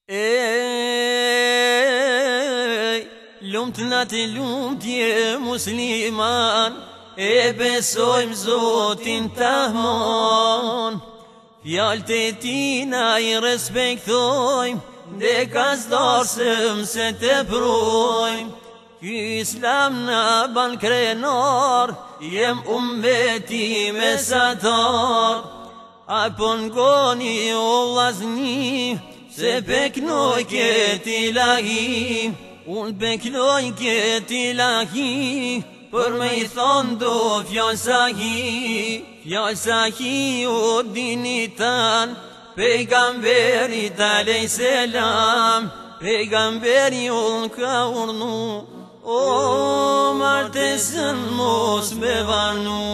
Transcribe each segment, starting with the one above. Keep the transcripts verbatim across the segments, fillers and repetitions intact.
Ej, lumt na të lumt je musliman, e besojmë Zotin Tahmon. Fjallët e tina i respektojmë, dhe kasdarsëm se të projmë. Ky Islam na ban krenar, jem ummeti mesatar. Apo n'goni o vlazni, se beknoj këtë ilahi, unë beknoj këtë ilahi, për me i thonë do fjallë sahi, fjallë sahi o dini tanë, pejgamberit alej selam, pejgamberi unë ka urnu, o martesën mos me vanu.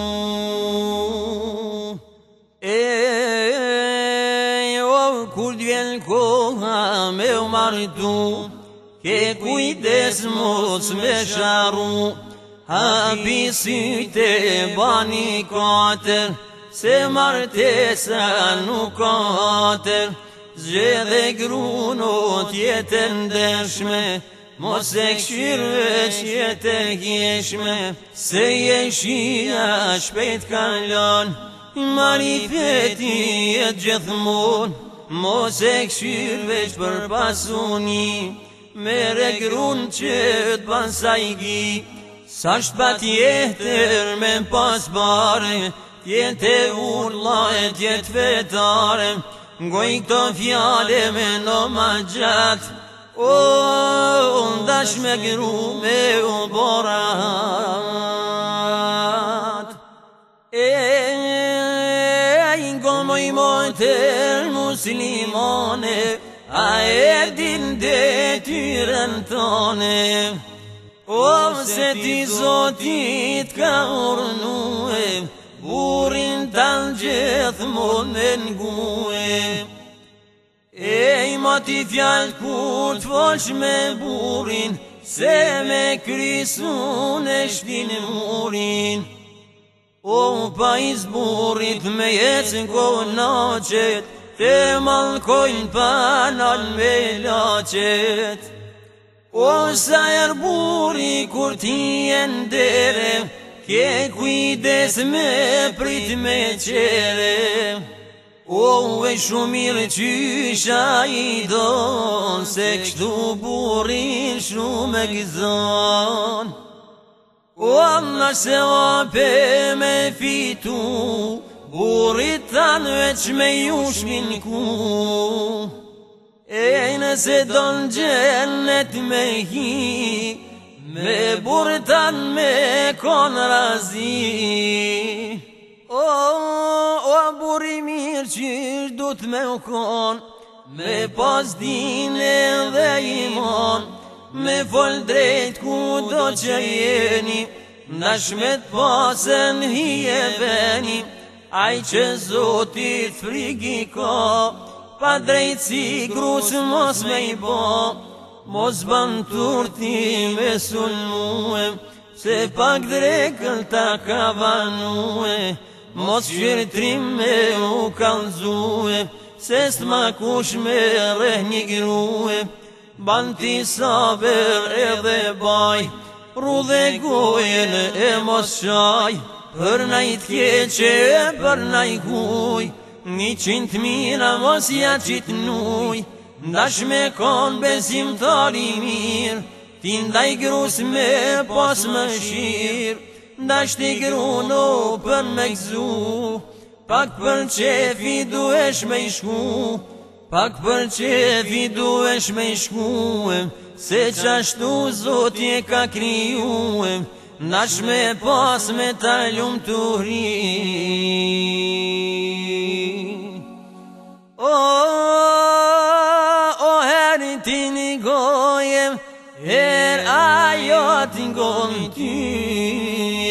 Kur t'vjen koha me u martu, ke kujdes mos me sharu, hapi syte bani katër, se martesa nuk katër. Zgjedhe grunot jetë ndershme, mos e këshirë që jetë e hjeshme, se jeshia shpejt kalon, marifeti jetë gjithmon. Mos e këshirë veç për pasuni, mere grun që t'ban sajgi, sa shpa tjetër me pas bare, tjetë e urla e tjetë fetare, ngoj këto fjale me no ma gjatë, o ndash me gru me u borat. E ngomoj mojtër muslimane, a e din detyren tone, o se ti Zotit ka urnue, burin t'an gjithmon me ngue. Ej ma ti fjall kur t'folsh me burin, se me krysun e shtin murin. O pa izburit me jetën kohën naqet, te malkojnë panal me laqet. O sa er buri kur ti e ndere, ke kujdes me prit me qere. O e shumir qysha i don, se kështu burin shumë e gëzon. O Allah se vape me fitu, burit tanë veç me ju shminku. E nëse don gjennet me hi, me burit tanë me kon razi. O, o buri mirë qysh du t'me u kon, me pas dine dhe iman, me fol drejt ku do që jeni, ndash me t'pasen hi e veni, aj që Zotit frigi ka, pa drejt si grus mos me i bo, mos ban turti me sulmue, se pak drekën ta ka vanue, mos shirtrim me u kalzue, se s'ma kush me reh një grue. Ban ti saber edhe baj, ru dhe gojen e mos shaj, për najt keqe për naj huj, një qint mira mos ja qit nuj, ndash me kon besimtari mirë, ti ndaj grus me pas më shirë, ndash ti gruno për me gzu, pak për qefi duesh me i shku, pak për qefi duesh me i shkuem, se qashtu Zotje ka kryuem, ndash me pas me ta lumë të hri. O, o herë ti një gojem, her ajo ti ngoni ty.